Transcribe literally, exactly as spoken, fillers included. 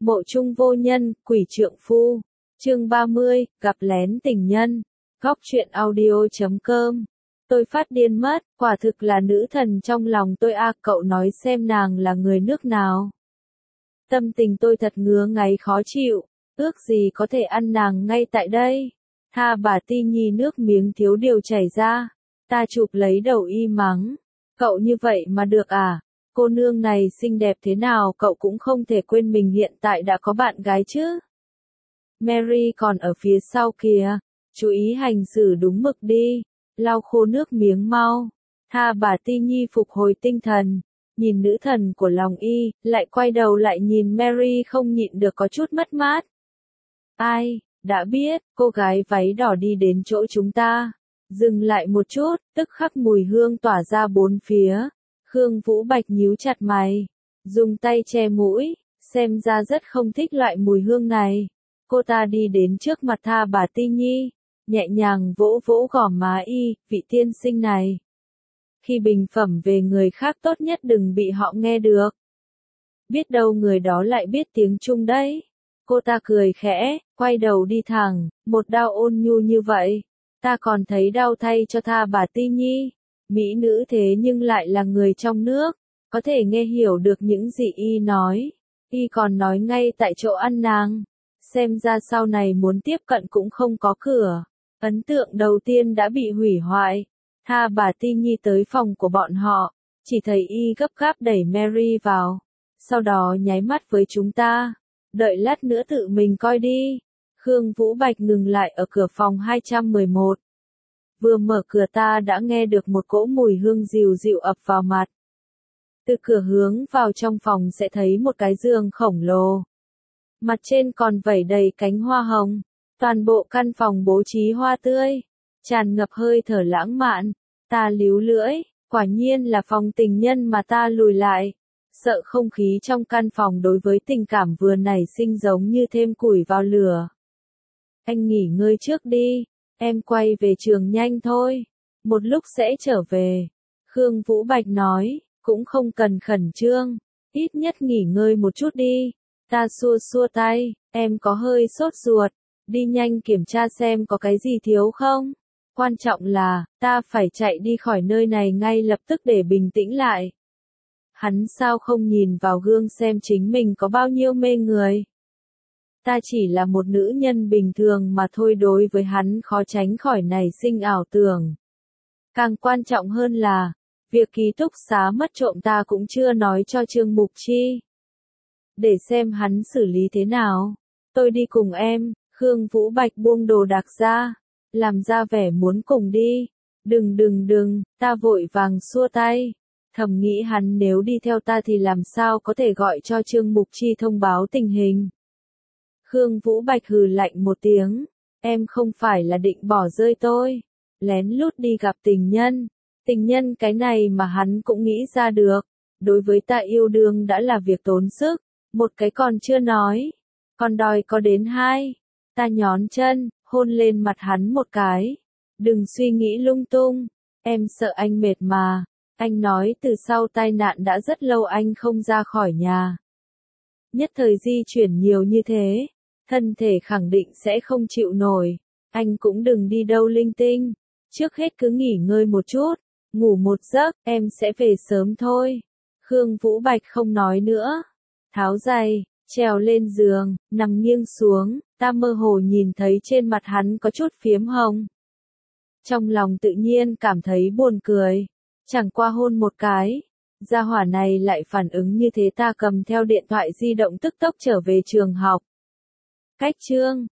Mộ chung vô nhân, quỷ trượng phu. Chương ba mươi, gặp lén tình nhân. Góc truyện audio chấm com. Tôi phát điên mất, quả thực là nữ thần trong lòng tôi a, cậu nói xem nàng là người nước nào. Tâm tình tôi thật ngứa ngáy khó chịu, ước gì có thể ăn nàng ngay tại đây. Tha bà Ti Nhi nước miếng thiếu điều chảy ra, ta chụp lấy đầu y mắng. Cậu như vậy mà được à? Cô nương này xinh đẹp thế nào cậu cũng không thể quên mình hiện tại đã có bạn gái chứ. Mary còn ở phía sau kìa, chú ý hành xử đúng mực đi, lau khô nước miếng mau. Tha bà Ti Nhi phục hồi tinh thần, nhìn nữ thần của lòng y, lại quay đầu lại nhìn Mary không nhịn được có chút mất mát. Ai, đã biết, cô gái váy đỏ đi đến chỗ chúng ta. Dừng lại một chút, tức khắc mùi hương tỏa ra bốn phía. Khương Vũ Bạch nhíu chặt mày, dùng tay che mũi, xem ra rất không thích loại mùi hương này. Cô ta đi đến trước mặt Tha bà Ti Nhi, nhẹ nhàng vỗ vỗ gò má y, vị tiên sinh này. Khi bình phẩm về người khác tốt nhất đừng bị họ nghe được. Biết đâu người đó lại biết tiếng Trung đấy. Cô ta cười khẽ, quay đầu đi thẳng, một đao ôn nhu như vậy. Ta còn thấy đau thay cho Tha bà Ti Nhi. Mỹ nữ thế nhưng lại là người trong nước, có thể nghe hiểu được những gì y nói. Y còn nói ngay tại chỗ ăn nàng. Xem ra sau này muốn tiếp cận cũng không có cửa. Ấn tượng đầu tiên đã bị hủy hoại. Tha bà Ti Nhi tới phòng của bọn họ, chỉ thấy y gấp gáp đẩy Mary vào. Sau đó nháy mắt với chúng ta. Đợi lát nữa tự mình coi đi. Khương Vũ Bạch ngừng lại ở cửa phòng hai trăm mười một. Vừa mở cửa ta đã nghe được một cỗ mùi hương dịu dịu ập vào mặt. Từ cửa hướng vào trong phòng sẽ thấy một cái giường khổng lồ. Mặt trên còn vẩy đầy cánh hoa hồng. Toàn bộ căn phòng bố trí hoa tươi, tràn ngập hơi thở lãng mạn. Ta líu lưỡi, quả nhiên là phòng tình nhân mà ta lùi lại. Sợ không khí trong căn phòng đối với tình cảm vừa nảy sinh giống như thêm củi vào lửa. Anh nghỉ ngơi trước đi, em quay về trường nhanh thôi, một lúc sẽ trở về. Khương Vũ Bạch nói, cũng không cần khẩn trương, ít nhất nghỉ ngơi một chút đi. Ta xua xua tay, em có hơi sốt ruột, đi nhanh kiểm tra xem có cái gì thiếu không. Quan trọng là, ta phải chạy đi khỏi nơi này ngay lập tức để bình tĩnh lại. Hắn sao không nhìn vào gương xem chính mình có bao nhiêu mê người. Ta chỉ là một nữ nhân bình thường mà thôi, đối với hắn khó tránh khỏi nảy sinh ảo tưởng. Càng quan trọng hơn là, việc ký túc xá mất trộm ta cũng chưa nói cho Trương Mục Chi. Để xem hắn xử lý thế nào. Tôi đi cùng em. Khương Vũ Bạch buông đồ đạc ra, làm ra vẻ muốn cùng đi. Đừng đừng đừng, ta vội vàng xua tay. Thầm nghĩ hắn nếu đi theo ta thì làm sao có thể gọi cho Trương Mục Chi thông báo tình hình. Khương Vũ Bạch hừ lạnh một tiếng, em không phải là định bỏ rơi tôi, lén lút đi gặp tình nhân. Tình nhân cái này mà hắn cũng nghĩ ra được, đối với ta yêu đương đã là việc tốn sức, một cái còn chưa nói, còn đòi có đến hai. Ta nhón chân, hôn lên mặt hắn một cái. Đừng suy nghĩ lung tung, em sợ anh mệt mà. Anh nói từ sau tai nạn đã rất lâu anh không ra khỏi nhà. Nhất thời di chuyển nhiều như thế, thân thể khẳng định sẽ không chịu nổi. Anh cũng đừng đi đâu linh tinh. Trước hết cứ nghỉ ngơi một chút, ngủ một giấc, em sẽ về sớm thôi. Khương Vũ Bạch không nói nữa. Tháo giày, trèo lên giường, nằm nghiêng xuống, ta mơ hồ nhìn thấy trên mặt hắn có chút phiếm hồng. Trong lòng tự nhiên cảm thấy buồn cười. Chẳng qua hôn một cái, gia hỏa này lại phản ứng như thế. Ta cầm theo điện thoại di động tức tốc trở về trường học. Cách chương